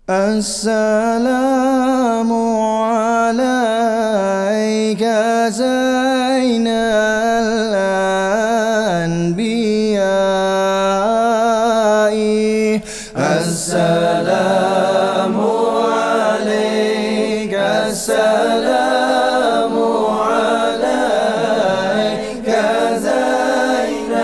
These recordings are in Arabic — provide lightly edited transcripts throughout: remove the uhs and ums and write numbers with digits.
السلام عليك زين الأنبياء. السلام عليك، السلام عليك زين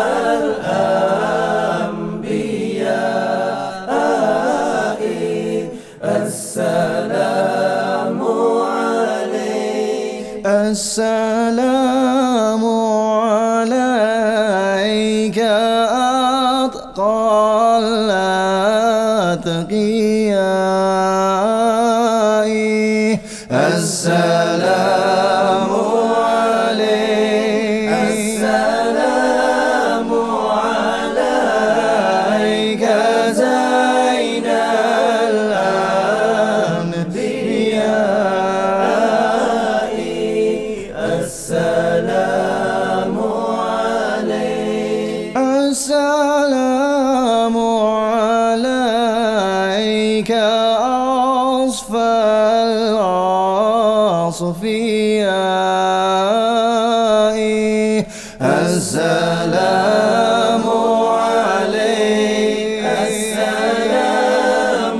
الأنبياء. السلام عليك، السلام عليك أتقى الأتقياء. السلام عليك، السلام عليك زين الأنبياء. السلام عليك، السلام عليك أصفى الأصفياء. السلام عليك، السلام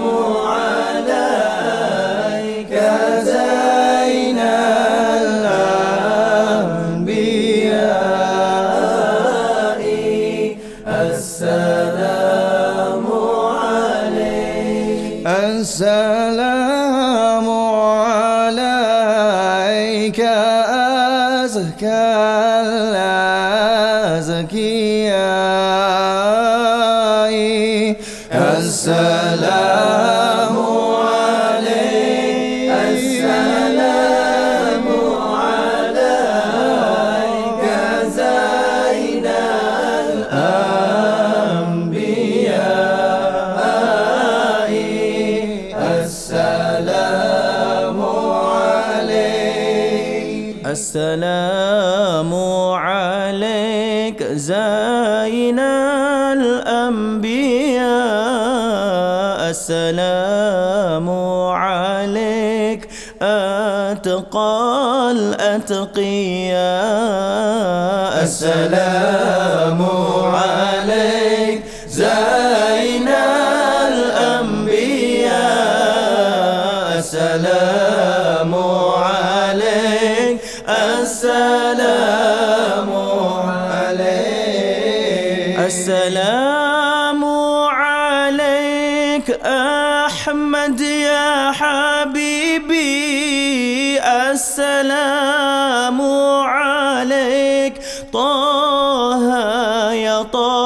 عليك زين الأنبياء. السلام عليك، السلام عليك أزكى الأزكياء. السلام عليك، السلام عليك زين الأنبياء. السلام عليك، السلام عليك زين الأنبياء. السلام عليك أتقى الأتقياء. السلام عليك زين الأنبياء. السلام عليك، السلام عليك، السلام عليك أحمد يا حبيبي. السلام عليك طه يا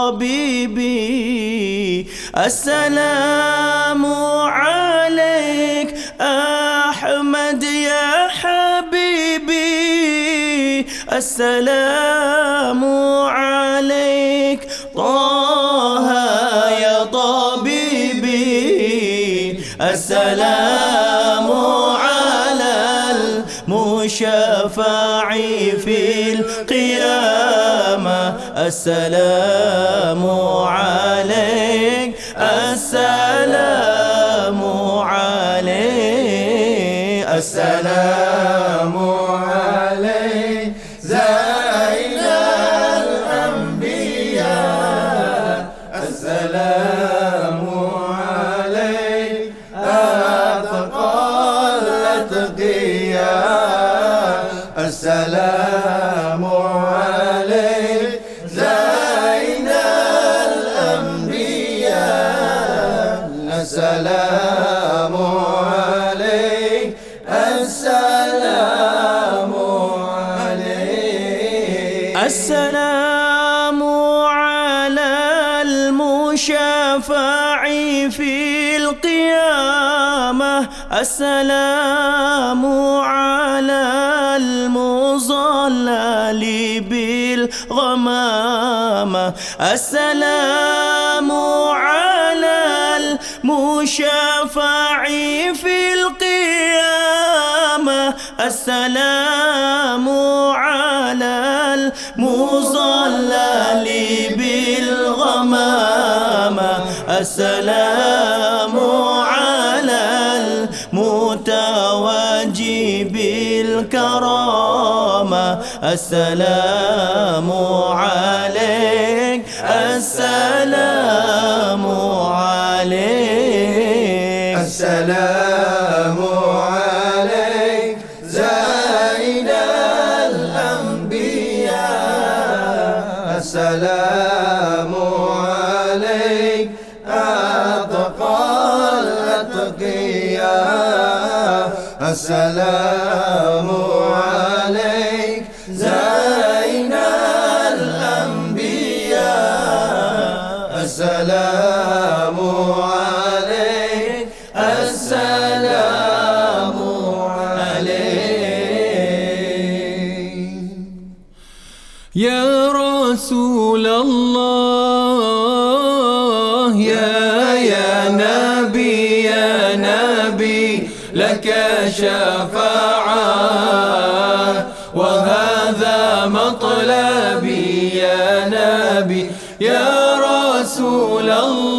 طبيبي. السلام عليك أحمد يا حبيبي. السلام عليك طه يا طبيبي. السلام على المشفع في القيامة. السلام عليك، السلام عليك، السلام عليك زين الأنبياء. السلام عليك أتقى الأتقياء. السلام عليك زين الأنبياء. السلام عليك، السلام عليك، السلام على المشفع في القيامة. السلام على المظلل بالغمامة. السلام على المشفع في القيامة. السلام على المظلل بالغمامة. السلام على الكرامة السلام عليك السلام عليك السلام عليك زين الأنبياء السلام عليك أتقى الأتقياء السلام عليك زين الأنبياء السلام عليك السلام عليك يا رسول الله يا نبي يا نبي لك شفاعة وهذا مطلبي يا نبي يا رسول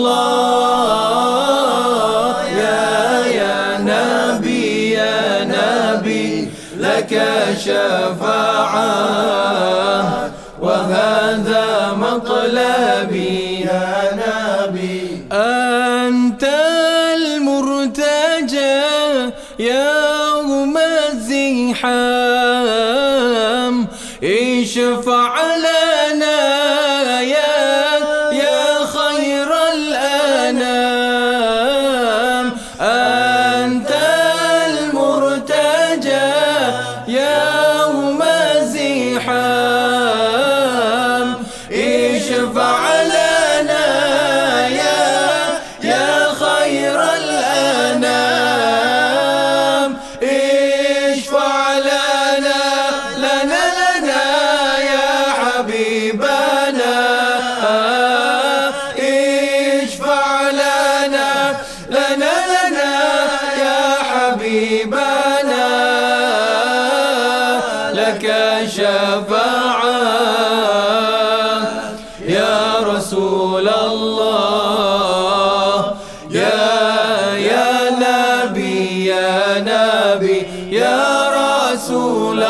الله يا نبي يا نبي لك شفاعة وهذا مطلبي يا نبي أنت المرتجى يوم الزحام اشفع لنا يا خير الأنام أنت المرتجى يوم الزحام اشفع لنا يا خير الأنام اشفع لنا يا حبيبنا اشفع لنا يا حبيبنا لك شفاعة يا رسول الله يا نبي يا نبي يا رسول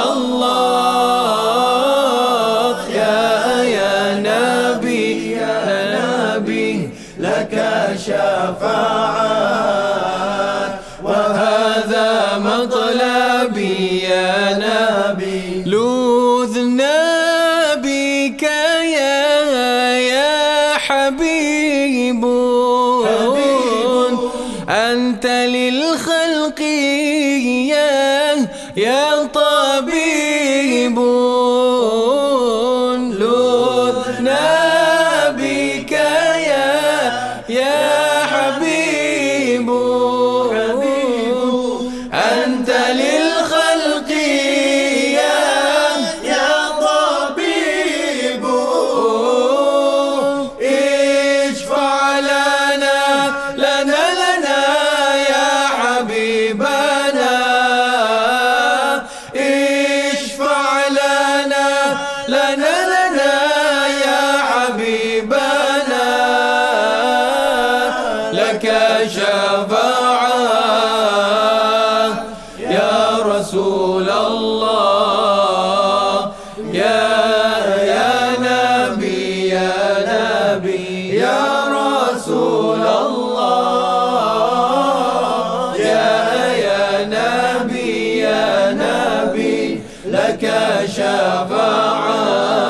الله يا نبي لك شفاعة وهذا مطلبي يا نبي لوذنا بك يا حبيب أنت للخلق يا طبيب لوذنا بك يا حبيب أنت للخلق يا طبيب اشفع لنا يا حبيبنا اشفع لنا يا حبيبنا لك شفاعة يا رسول الله يا نبي يا رسول الله يا نبي لك شفاعة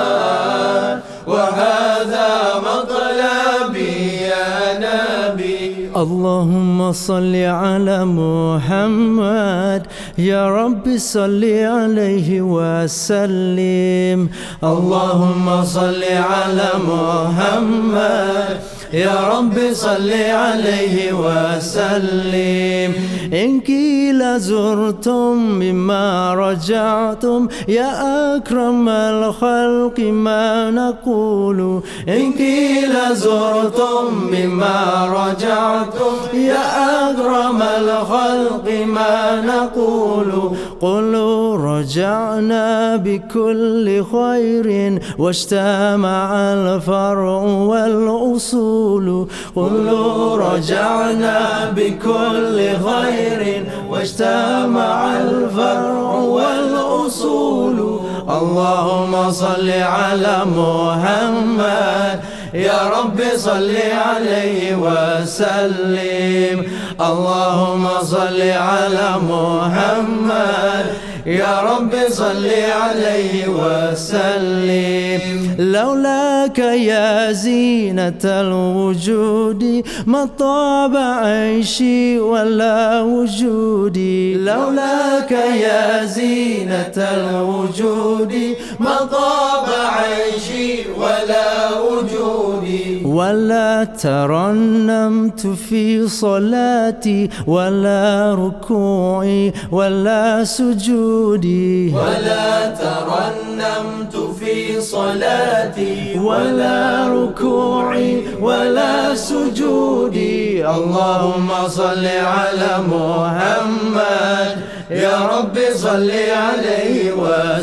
وهذا مطلبي يا نبي اللهم صل على محمد يا رب صل عليه وسلم اللهم صل على محمد يا رب صل عليه وسلم إن قيل زرتم مما رجعتم يا أكرم الخلق ما نقول إن قيل زرتم مما رجعتم يا أكرم الخلق ما نقول قلوا رجعنا بكل خير واجتمع الفرع والأصول. قلوا رجعنا بكل خير واجتمع الفرع والأصول. اللهم صل على محمد يا رب صل عليه وسلم. اللهم صل على محمد يا رب صل عليه وسلم. لولاك يا زينة الوجود ما طاب عيشي ولا وجودي. لولاك يا زينة الوجود ما طاب عيشي ولا وجودي. ولا ترنمت في صلاتي ولا ركوعي ولا سجودي. ولا ترنمت في صلاتي ولا ركوعي ولا سجودي. اللهم صل على محمد يا رب صل عليه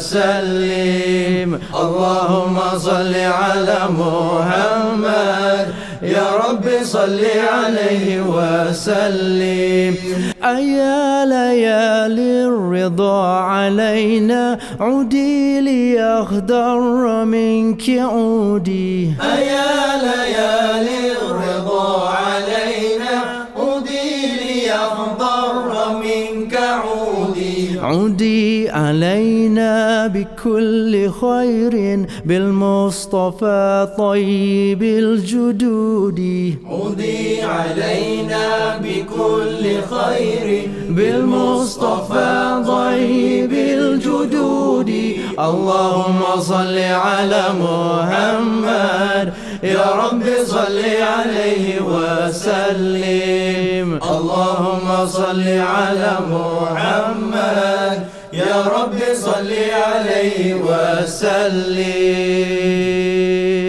وسلم. اللهم صل على محمد يا رب صل عليه وسلم. أيا ليالي الرضا علينا عودي ليخضر منك عودي. أيا ليالي الرضا علينا عودي ليخضر منك عودي. عودي علينا بكل خير بالمصطفى طيب الجدود. عودي علينا بكل خير بالمصطفى طيب الجدود. اللهم صل على محمد يا رب صل عليه وسلم. اللهم صل على محمد يا رب صل عليه وسلم.